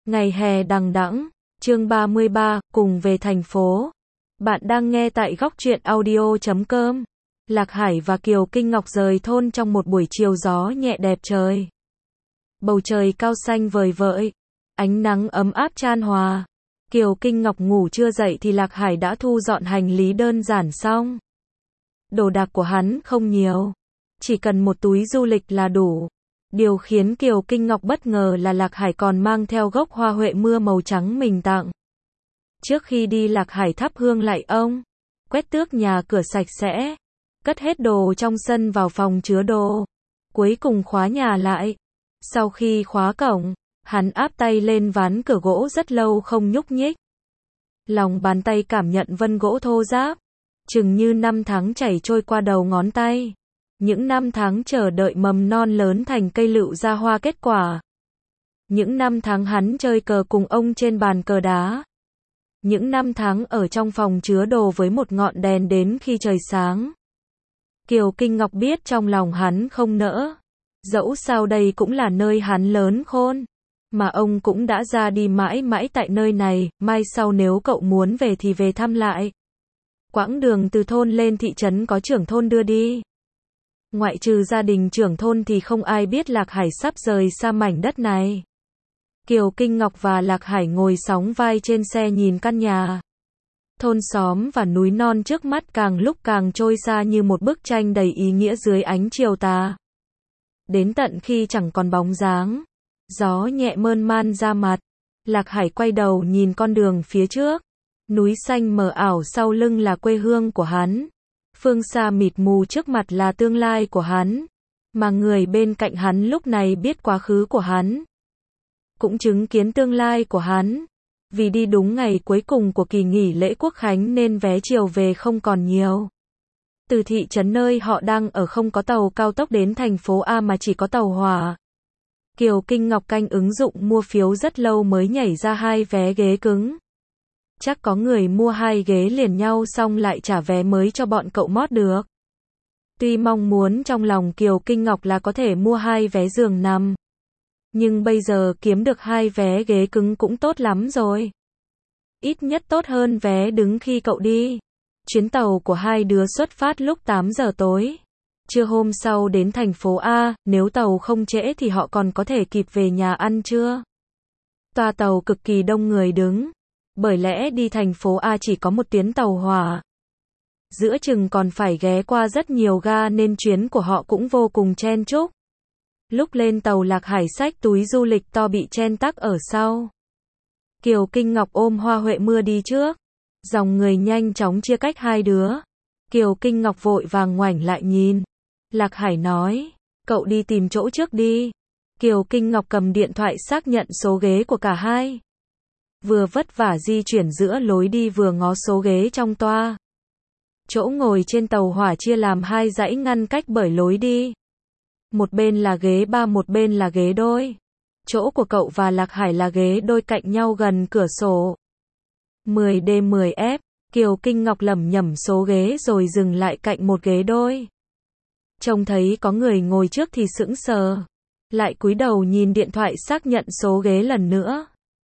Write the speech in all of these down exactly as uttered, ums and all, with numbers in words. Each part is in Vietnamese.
Ngày hè đằng đẵng, chương ba mươi ba, cùng về thành phố. Bạn đang nghe tại góc truyện audio chấm com. Lạc Hải và Kiều Kinh Ngọc rời thôn trong một buổi chiều gió nhẹ đẹp trời. Bầu trời cao xanh vời vợi, ánh nắng ấm áp chan hòa. Kiều Kinh Ngọc ngủ chưa dậy thì Lạc Hải đã thu dọn hành lý đơn giản xong. Đồ đạc của hắn không nhiều, chỉ cần một túi du lịch là đủ. Điều khiến Kiều Kinh Ngọc bất ngờ là Lạc Hải còn mang theo gốc hoa huệ mưa màu trắng mình tặng. Trước khi đi Lạc Hải thắp hương lạy ông, quét tước nhà cửa sạch sẽ, cất hết đồ trong sân vào phòng chứa đồ, cuối cùng khóa nhà lại. Sau khi khóa cổng, hắn áp tay lên ván cửa gỗ rất lâu không nhúc nhích. Lòng bàn tay cảm nhận vân gỗ thô ráp, chừng như năm tháng chảy trôi qua đầu ngón tay. Những năm tháng chờ đợi mầm non lớn thành cây lựu ra hoa kết quả. Những năm tháng hắn chơi cờ cùng ông trên bàn cờ đá. Những năm tháng ở trong phòng chứa đồ với một ngọn đèn đến khi trời sáng. Kiều Kinh Ngọc biết trong lòng hắn không nỡ. Dẫu sao đây cũng là nơi hắn lớn khôn. Mà ông cũng đã ra đi mãi mãi tại nơi này, mai sau nếu cậu muốn về thì về thăm lại. Quãng đường từ thôn lên thị trấn có trưởng thôn đưa đi. Ngoại trừ gia đình trưởng thôn thì không ai biết Lạc Hải sắp rời xa mảnh đất này. Kiều Kinh Ngọc và Lạc Hải ngồi sóng vai trên xe nhìn căn nhà. Thôn xóm và núi non trước mắt càng lúc càng trôi xa như một bức tranh đầy ý nghĩa dưới ánh chiều tà. Đến tận khi chẳng còn bóng dáng, gió nhẹ mơn man ra mặt, Lạc Hải quay đầu nhìn con đường phía trước. Núi xanh mờ ảo sau lưng là quê hương của hắn. Phương xa mịt mù trước mặt là tương lai của hắn. Mà người bên cạnh hắn lúc này biết quá khứ của hắn, cũng chứng kiến tương lai của hắn. Vì đi đúng ngày cuối cùng của kỳ nghỉ lễ Quốc Khánh nên vé chiều về không còn nhiều. Từ thị trấn nơi họ đang ở không có tàu cao tốc đến thành phố A mà chỉ có tàu hỏa. Kiều Kinh Ngọc canh ứng dụng mua phiếu rất lâu mới nhảy ra hai vé ghế cứng. Chắc có người mua hai ghế liền nhau xong lại trả vé mới cho bọn cậu mót được. Tuy mong muốn trong lòng Kiều Kinh Ngọc là có thể mua hai vé giường nằm, nhưng bây giờ kiếm được hai vé ghế cứng cũng tốt lắm rồi. Ít nhất tốt hơn vé đứng khi cậu đi. Chuyến tàu của hai đứa xuất phát lúc tám giờ tối. Trưa hôm sau đến thành phố A, nếu tàu không trễ thì họ còn có thể kịp về nhà ăn trưa. Toa tàu cực kỳ đông người đứng. Bởi lẽ đi thành phố A chỉ có một tuyến tàu hỏa. Giữa chừng còn phải ghé qua rất nhiều ga nên chuyến của họ cũng vô cùng chen chúc. Lúc lên tàu Lạc Hải xách túi du lịch to bị chen tắc ở sau. Kiều Kinh Ngọc ôm hoa huệ mưa đi trước. Dòng người nhanh chóng chia cách hai đứa. Kiều Kinh Ngọc vội vàng ngoảnh lại nhìn. Lạc Hải nói, cậu đi tìm chỗ trước đi. Kiều Kinh Ngọc cầm điện thoại xác nhận số ghế của cả hai. Vừa vất vả di chuyển giữa lối đi vừa ngó số ghế trong toa. Chỗ ngồi trên tàu hỏa chia làm hai dãy ngăn cách bởi lối đi. Một bên là ghế ba, một bên là ghế đôi. Chỗ của cậu và Lạc Hải là ghế đôi cạnh nhau gần cửa sổ. mười D mười F, Kiều Kinh Ngọc lẩm nhẩm số ghế rồi dừng lại cạnh một ghế đôi. Trông thấy có người ngồi trước thì sững sờ. Lại cúi đầu nhìn điện thoại xác nhận số ghế lần nữa.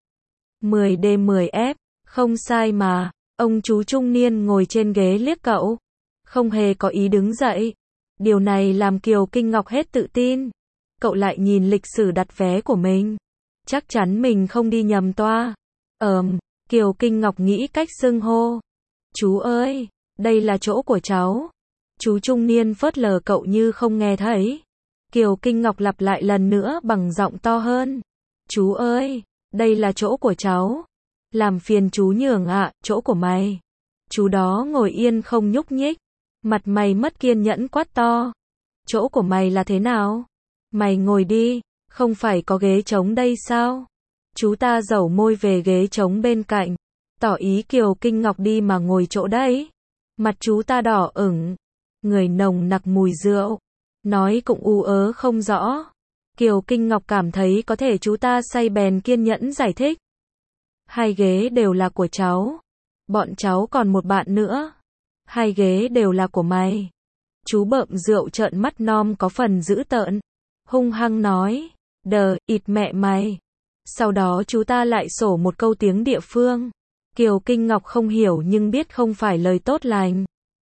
mười D mười F, không sai mà. Ông chú trung niên ngồi trên ghế liếc cậu, không hề có ý đứng dậy. Điều này làm Kiều Kinh Ngọc hết tự tin. Cậu lại nhìn lịch sử đặt vé của mình. Chắc chắn mình không đi nhầm toa. Ờm, Kiều Kinh Ngọc nghĩ cách xưng hô. Chú ơi, đây là chỗ của cháu. Chú trung niên phớt lờ cậu như không nghe thấy. Kiều Kinh Ngọc lặp lại lần nữa bằng giọng to hơn. Chú ơi, đây là chỗ của cháu. Làm phiền chú nhường ạ, à, chỗ của mày. Chú đó ngồi yên không nhúc nhích. Mặt mày mất kiên nhẫn quát to. Chỗ của mày là thế nào? Mày ngồi đi, không phải có ghế trống đây sao? Chú ta dẩu môi về ghế trống bên cạnh. Tỏ ý Kiều Kinh Ngọc đi mà ngồi chỗ đấy. Mặt chú ta đỏ ửng. Người nồng nặc mùi rượu. Nói cũng ú ớ không rõ. Kiều Kinh Ngọc cảm thấy có thể chú ta say bèn kiên nhẫn giải thích. Hai ghế đều là của cháu. Bọn cháu còn một bạn nữa. Hai ghế đều là của mày. Chú bợm rượu trợn mắt nom có phần dữ tợn. Hung hăng nói. Đờ, ịt mẹ mày. Sau đó chú ta lại sổ một câu tiếng địa phương. Kiều Kinh Ngọc không hiểu nhưng biết không phải lời tốt lành.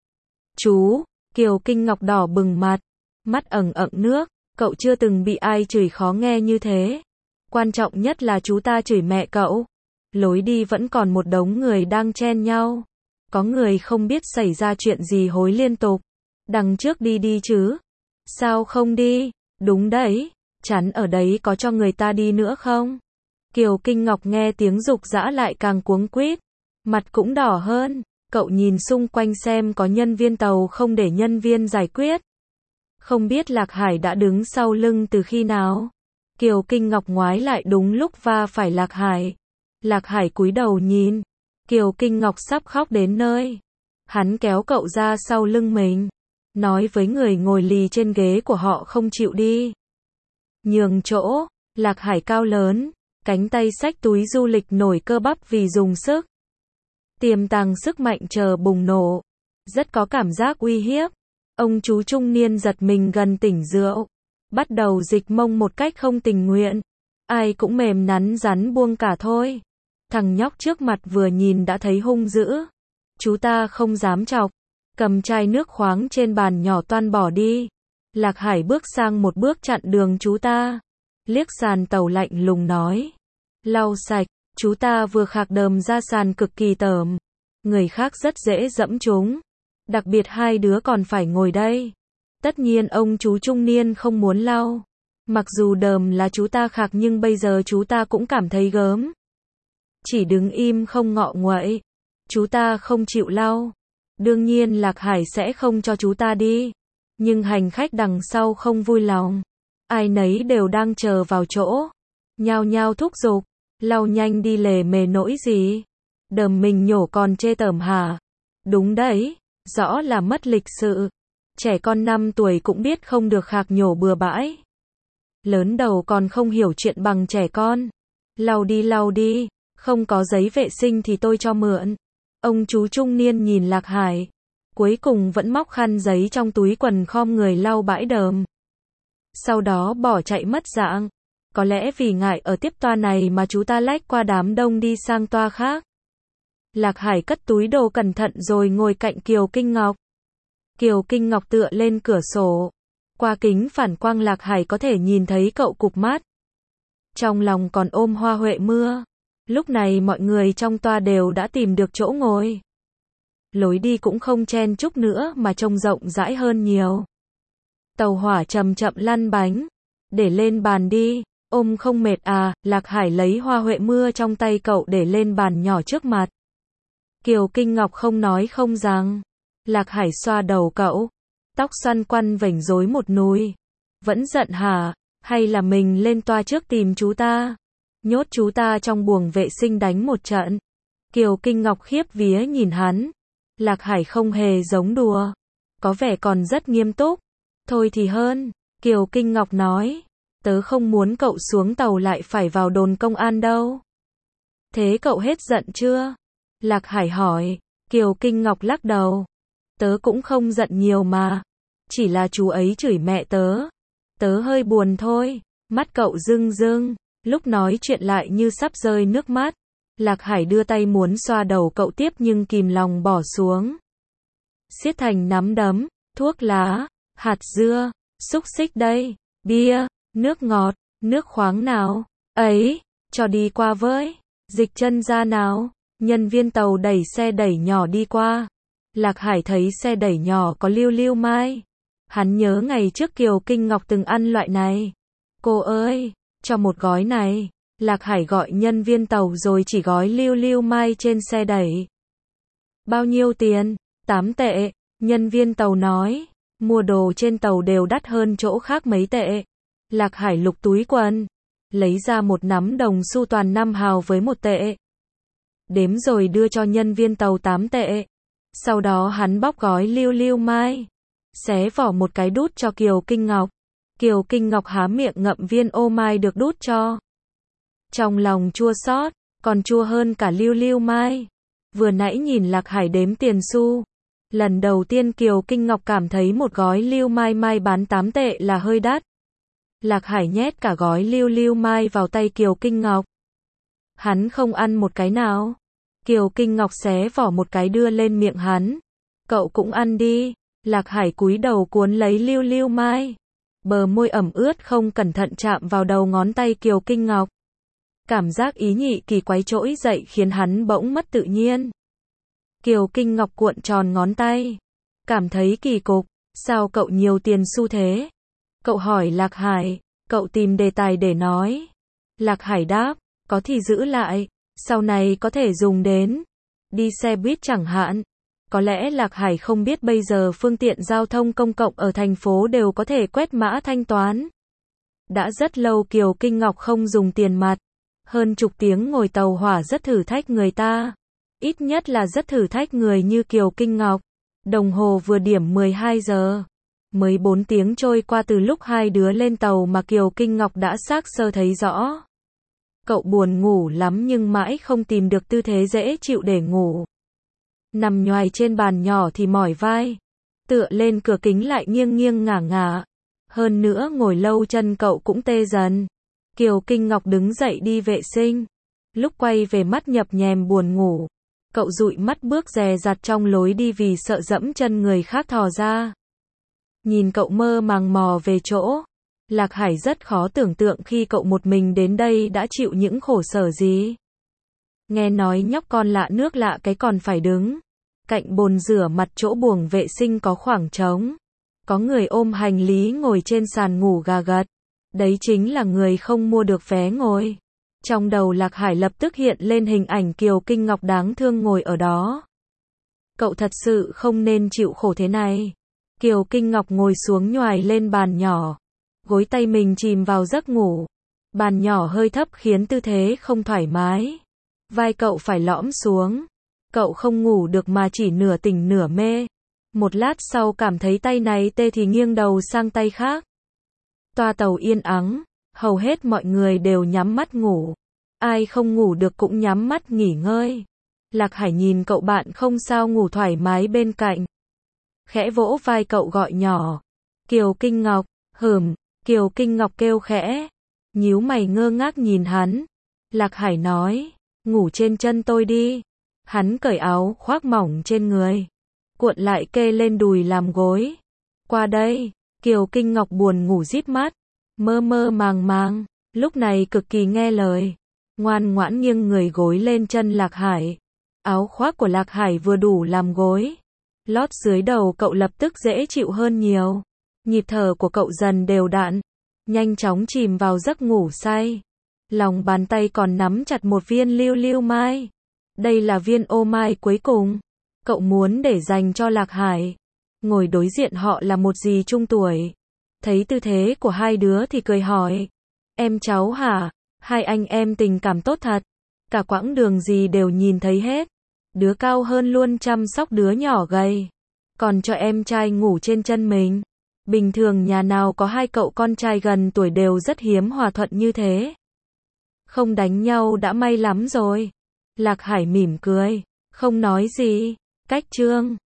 Chú, Kiều Kinh Ngọc đỏ bừng mặt, mắt ẩn ẩn nước, cậu chưa từng bị ai chửi khó nghe như thế. Quan trọng nhất là chú ta chửi mẹ cậu. Lối đi vẫn còn một đống người đang chen nhau. Có người không biết xảy ra chuyện gì hối liên tục. Đằng trước đi đi chứ. Sao không đi? Đúng đấy, chắn ở đấy có cho người ta đi nữa không? Kiều Kinh Ngọc nghe tiếng dục dã lại càng cuống quýt. Mặt cũng đỏ hơn. Cậu nhìn xung quanh xem có nhân viên tàu không để nhân viên giải quyết. Không biết Lạc Hải đã đứng sau lưng từ khi nào. Kiều Kinh Ngọc ngoái lại đúng lúc va phải Lạc Hải. Lạc Hải cúi đầu nhìn. Kiều Kinh Ngọc sắp khóc đến nơi. Hắn kéo cậu ra sau lưng mình. Nói với người ngồi lì trên ghế của họ không chịu đi. Nhường chỗ. Lạc Hải cao lớn. Cánh tay xách túi du lịch nổi cơ bắp vì dùng sức. Tiềm tàng sức mạnh chờ bùng nổ. Rất có cảm giác uy hiếp. Ông chú trung niên giật mình gần tỉnh rượu. Bắt đầu dịch mông một cách không tình nguyện. Ai cũng mềm nắn rắn buông cả thôi. Thằng nhóc trước mặt vừa nhìn đã thấy hung dữ. Chú ta không dám chọc. Cầm chai nước khoáng trên bàn nhỏ toan bỏ đi. Lạc Hải bước sang một bước chặn đường chú ta. Liếc sàn tàu lạnh lùng nói. Lau sạch. Chú ta vừa khạc đờm ra sàn cực kỳ tởm. Người khác rất dễ dẫm chúng. Đặc biệt hai đứa còn phải ngồi đây. Tất nhiên ông chú trung niên không muốn lau. Mặc dù đờm là chú ta khạc nhưng bây giờ chú ta cũng cảm thấy gớm. Chỉ đứng im không ngọ nguậy. Chú ta không chịu lau. Đương nhiên Lạc Hải sẽ không cho chú ta đi. Nhưng hành khách đằng sau không vui lòng. Ai nấy đều đang chờ vào chỗ. Nhao nhao thúc giục. Lau nhanh đi lề mề nỗi gì. Đờm mình nhổ còn chê tởm hả? Đúng đấy. Rõ là mất lịch sự. Trẻ con năm tuổi cũng biết không được khạc nhổ bừa bãi. Lớn đầu còn không hiểu chuyện bằng trẻ con. Lau đi lau đi. Không có giấy vệ sinh thì tôi cho mượn. Ông chú trung niên nhìn Lạc Hải. Cuối cùng vẫn móc khăn giấy trong túi quần khom người lau bãi đờm. Sau đó bỏ chạy mất dạng. Có lẽ vì ngại ở tiếp toa này mà chú ta lách qua đám đông đi sang toa khác. Lạc Hải cất túi đồ cẩn thận rồi ngồi cạnh Kiều Kinh Ngọc. Kiều Kinh Ngọc tựa lên cửa sổ. Qua kính phản quang Lạc Hải có thể nhìn thấy cậu cụp mắt. Trong lòng còn ôm hoa huệ mưa. Lúc này mọi người trong toa đều đã tìm được chỗ ngồi. Lối đi cũng không chen chúc nữa mà trông rộng rãi hơn nhiều. Tàu hỏa chậm chậm lăn bánh. Để lên bàn đi. Ôm không mệt à? Lạc Hải lấy hoa huệ mưa trong tay cậu để lên bàn nhỏ trước mặt. Kiều Kinh Ngọc không nói không rằng. Lạc Hải xoa đầu cậu. Tóc xoăn quăn vểnh rối một núi. Vẫn giận hả? Hay là mình lên toa trước tìm chú ta? Nhốt chú ta trong buồng vệ sinh đánh một trận. Kiều Kinh Ngọc khiếp vía nhìn hắn. Lạc Hải không hề giống đùa. Có vẻ còn rất nghiêm túc. Thôi thì hơn. Kiều Kinh Ngọc nói. Tớ không muốn cậu xuống tàu lại phải vào đồn công an đâu. Thế cậu hết giận chưa? Lạc Hải hỏi. Kiều Kinh Ngọc lắc đầu. Tớ cũng không giận nhiều mà. Chỉ là chú ấy chửi mẹ tớ. Tớ hơi buồn thôi. Mắt cậu rưng rưng. Lúc nói chuyện lại như sắp rơi nước mắt. Lạc Hải đưa tay muốn xoa đầu cậu tiếp nhưng kìm lòng bỏ xuống. Siết thành nắm đấm. Thuốc lá. Hạt dưa. Xúc xích đây. Bia. Nước ngọt. Nước khoáng nào. Ấy. Cho đi qua với. Dịch chân ra nào. Nhân viên tàu đẩy xe đẩy nhỏ đi qua. Lạc Hải thấy xe đẩy nhỏ có lưu lưu mai. Hắn nhớ ngày trước Kiều Kinh Ngọc từng ăn loại này. Cô ơi, cho một gói này. Lạc Hải gọi nhân viên tàu rồi chỉ gói lưu lưu mai trên xe đẩy. Bao nhiêu tiền? tám tệ. Nhân viên tàu nói. Mua đồ trên tàu đều đắt hơn chỗ khác mấy tệ. Lạc Hải lục túi quần. Lấy ra một nắm đồng xu toàn năm hào với một tệ. Đếm rồi đưa cho nhân viên tàu tám tệ. Sau đó hắn bóc gói lưu lưu mai. Xé vỏ một cái đút cho Kiều Kinh Ngọc. Kiều Kinh Ngọc há miệng ngậm viên ô mai được đút cho. Trong lòng chua xót, còn chua hơn cả lưu lưu mai. Vừa nãy nhìn Lạc Hải đếm tiền xu. Lần đầu tiên Kiều Kinh Ngọc cảm thấy một gói lưu mai mai bán tám tệ là hơi đắt. Lạc Hải nhét cả gói lưu lưu mai vào tay Kiều Kinh Ngọc. Hắn không ăn một cái nào. Kiều Kinh Ngọc xé vỏ một cái đưa lên miệng hắn. Cậu cũng ăn đi. Lạc Hải cúi đầu cuốn lấy Lưu Lưu Mai. Bờ môi ẩm ướt không cẩn thận chạm vào đầu ngón tay Kiều Kinh Ngọc. Cảm giác ý nhị kỳ quái trỗi dậy khiến hắn bỗng mất tự nhiên. Kiều Kinh Ngọc cuộn tròn ngón tay. Cảm thấy kỳ cục. Sao cậu nhiều tiền xu thế? Cậu hỏi Lạc Hải. Cậu tìm đề tài để nói. Lạc Hải đáp. Có thì giữ lại. Sau này có thể dùng đến. Đi xe buýt chẳng hạn. Có lẽ Lạc Hải không biết bây giờ phương tiện giao thông công cộng ở thành phố đều có thể quét mã thanh toán. Đã rất lâu Kiều Kinh Ngọc không dùng tiền mặt. Hơn chục tiếng ngồi tàu hỏa rất thử thách người ta. Ít nhất là rất thử thách người như Kiều Kinh Ngọc. Đồng hồ vừa điểm mười hai giờ. Mới bốn tiếng trôi qua từ lúc hai đứa lên tàu mà Kiều Kinh Ngọc đã xác sơ thấy rõ. Cậu buồn ngủ lắm nhưng mãi không tìm được tư thế dễ chịu để ngủ. Nằm nhoài trên bàn nhỏ thì mỏi vai. Tựa lên cửa kính lại nghiêng nghiêng ngả ngả. Hơn nữa ngồi lâu chân cậu cũng tê dần. Kiều Kinh Ngọc đứng dậy đi vệ sinh. Lúc quay về mắt nhập nhèm buồn ngủ. Cậu dụi mắt bước dè dặt trong lối đi vì sợ dẫm chân người khác thò ra. Nhìn cậu mơ màng mò về chỗ. Lạc Hải rất khó tưởng tượng khi cậu một mình đến đây đã chịu những khổ sở gì. Nghe nói nhóc con lạ nước lạ cái còn phải đứng. Cạnh bồn rửa mặt chỗ buồng vệ sinh có khoảng trống. Có người ôm hành lý ngồi trên sàn ngủ gà gật. Đấy chính là người không mua được vé ngồi. Trong đầu Lạc Hải lập tức hiện lên hình ảnh Kiều Kinh Ngọc đáng thương ngồi ở đó. Cậu thật sự không nên chịu khổ thế này. Kiều Kinh Ngọc ngồi xuống nhoài lên bàn nhỏ. Gối tay mình chìm vào giấc ngủ. Bàn nhỏ hơi thấp khiến tư thế không thoải mái. Vai cậu phải lõm xuống. Cậu không ngủ được mà chỉ nửa tỉnh nửa mê. Một lát sau cảm thấy tay này tê thì nghiêng đầu sang tay khác. Toa tàu yên ắng. Hầu hết mọi người đều nhắm mắt ngủ. Ai không ngủ được cũng nhắm mắt nghỉ ngơi. Lạc Hải nhìn cậu bạn không sao ngủ thoải mái bên cạnh. Khẽ vỗ vai cậu gọi nhỏ. Kiều Kinh Ngọc, hừm, Kiều Kinh Ngọc kêu khẽ. Nhíu mày ngơ ngác nhìn hắn. Lạc Hải nói, ngủ trên chân tôi đi. Hắn cởi áo khoác mỏng trên người. Cuộn lại kê lên đùi làm gối. Qua đây, Kiều Kinh Ngọc buồn ngủ díp mắt. Mơ mơ màng màng, lúc này cực kỳ nghe lời. Ngoan ngoãn nghiêng người gối lên chân Lạc Hải. Áo khoác của Lạc Hải vừa đủ làm gối. Lót dưới đầu cậu lập tức dễ chịu hơn nhiều. Nhịp thở của cậu dần đều đặn. Nhanh chóng chìm vào giấc ngủ say. Lòng bàn tay còn nắm chặt một viên Lưu Lưu Mai. Đây là viên ô mai cuối cùng. Cậu muốn để dành cho Lạc Hải. Ngồi đối diện họ là một dì trung tuổi. Thấy tư thế của hai đứa thì cười hỏi. Em cháu hả? Hai anh em tình cảm tốt thật. Cả quãng đường gì đều nhìn thấy hết. Đứa cao hơn luôn chăm sóc đứa nhỏ gầy. Còn cho em trai ngủ trên chân mình. Bình thường nhà nào có hai cậu con trai gần tuổi đều rất hiếm hòa thuận như thế. Không đánh nhau đã may lắm rồi. Lạc Hải mỉm cười. Không nói gì. Cách chương.